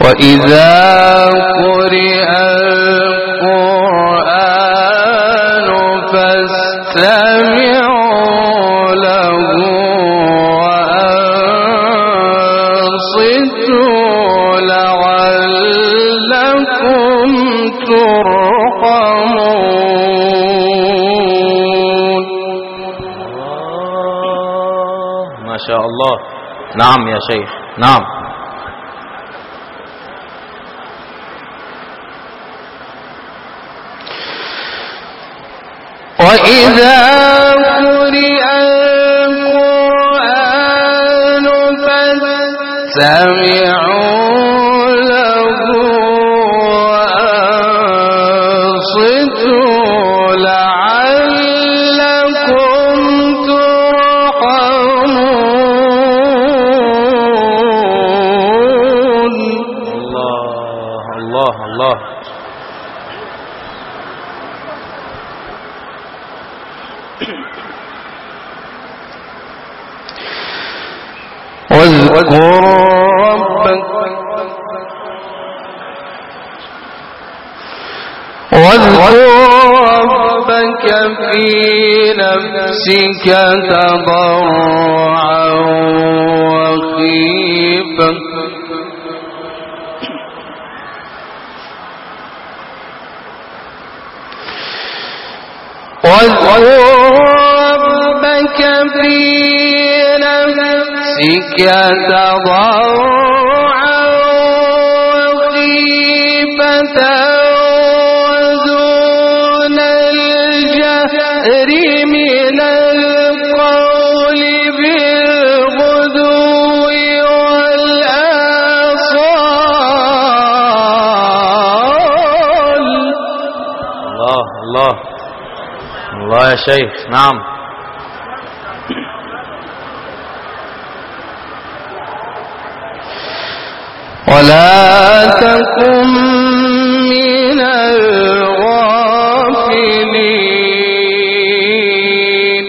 وإذا قرئ القرآن فاستمعوا له وأنصتوا لعلكم ترحمون. ما شاء الله. نعم يا شيخ. نعم. وإذا قرئ القرآن فاستمعوا له وأنصتوا لعلكم ترحمون. الله الله الله. واذكر ربك في نفسك تضرعا وخيفة واذكر ربك في نفسك تضرعا وخيفة ودون الجهر من القول بالغدو والآصال. الله الله الله يا شيخ. نعم. ولا تكن من الغافلين.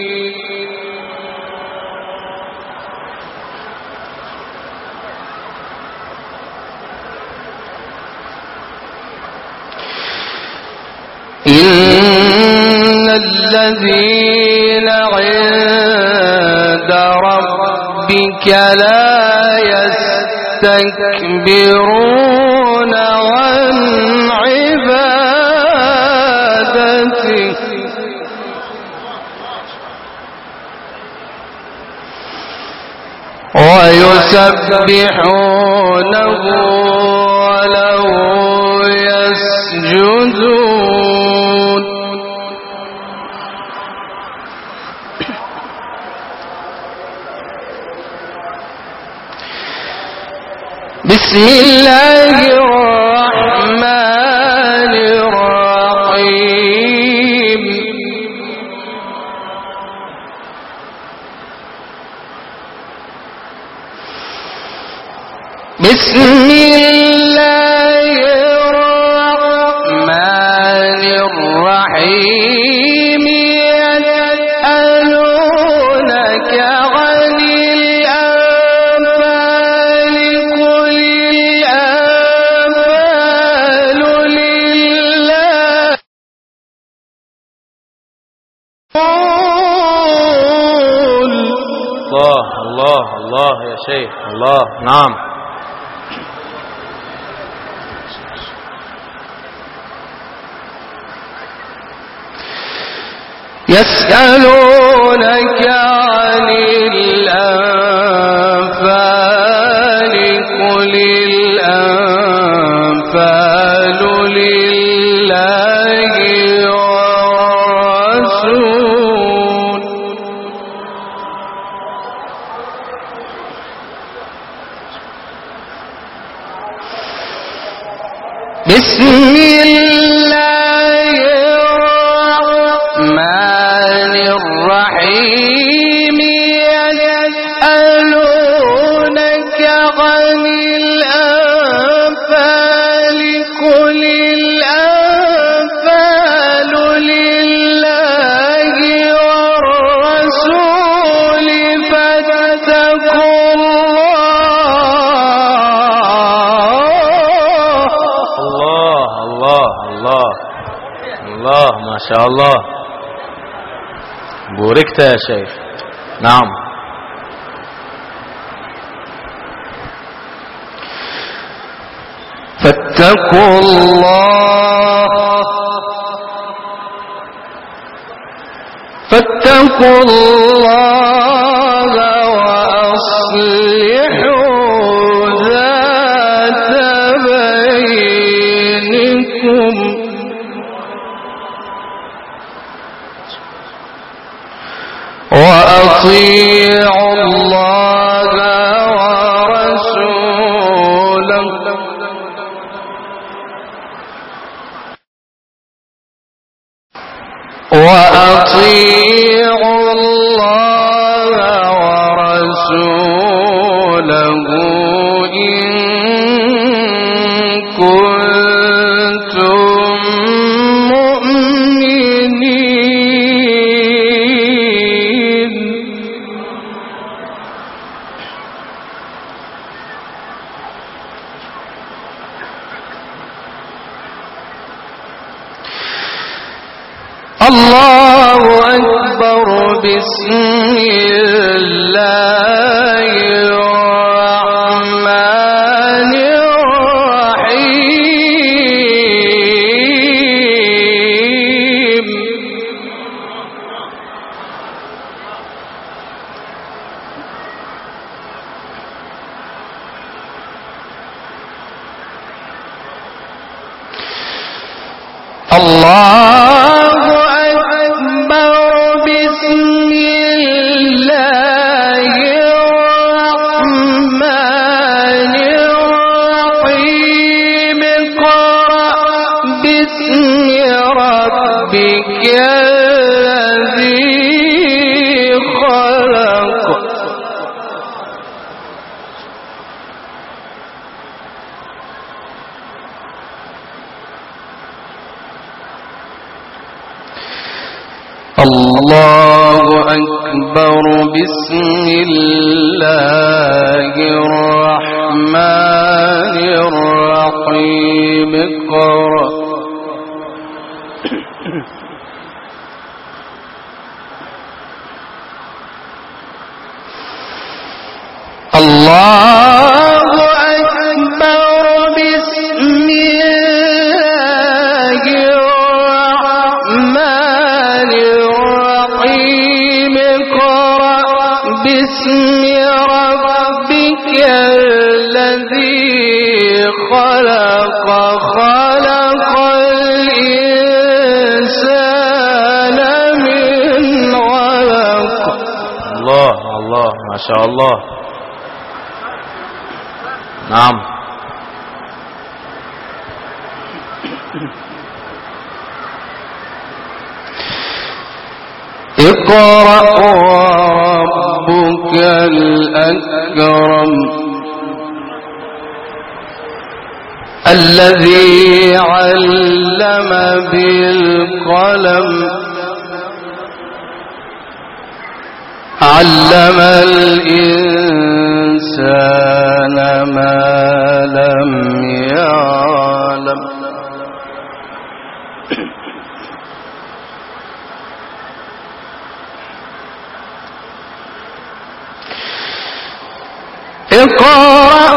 إن الذين عند ربك لا يستكبرون عن عبادته ويسبحونه وله يسجدون. بسم الله الرحمن الرحيم. بسم الله الرحمن الرحيم. يسألونك عن الأنفال قل الأنفال لله. الله الله الله يا شيخ. الله. نعم. يسألونك عن الأنفال قل الأنفال لله والرسول. بسم الله الرحمن الرحيم. يسألونك عن الأنفال قل الأنفال لله والرسول فاتقوا الله شاء الله. بوركت يا شيخ. نعم. فاتقوا الله وأصلحوا ذات بينكم وأطيعوا الله ورسوله إن كنتم مؤمنين. الله أكبر. بسم الله الرحمن الرحيم. الله أكبر. بسم الله الرحمن الرحيم. اقرأ باسم ربك الذي خلق. الله أكبر. بسم الله الرحمن الرحيم. اقرأ الله أكبر. بسم الله الرحمن الرحيم. اقرأ باسم ربك الذي خلق. خلق الإنسان من علق. الله الله ما شاء الله. نعم. اقرأ وربك الأكرم الذي علم بالقلم علم الإنسان ما لم يعلم. اقرأ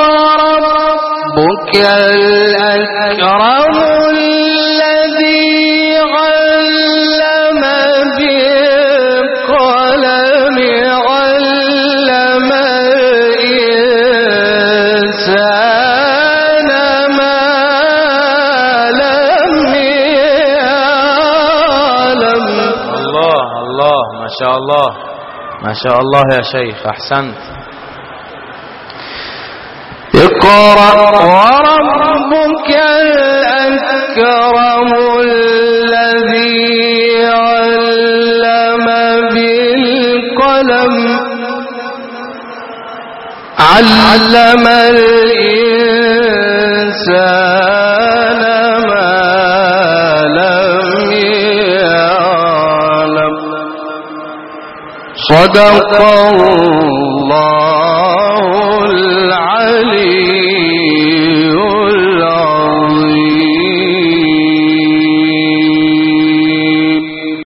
وربك الأكرم الذي علم بالقلم علم الإنسان ما لم يعلم. الله الله ما شاء الله ما شاء الله يا شيخ. أحسنت. اقرأ وربك الأكرم الذي علم بالقلم علم الإنسان ما لم يعلم. صدق الله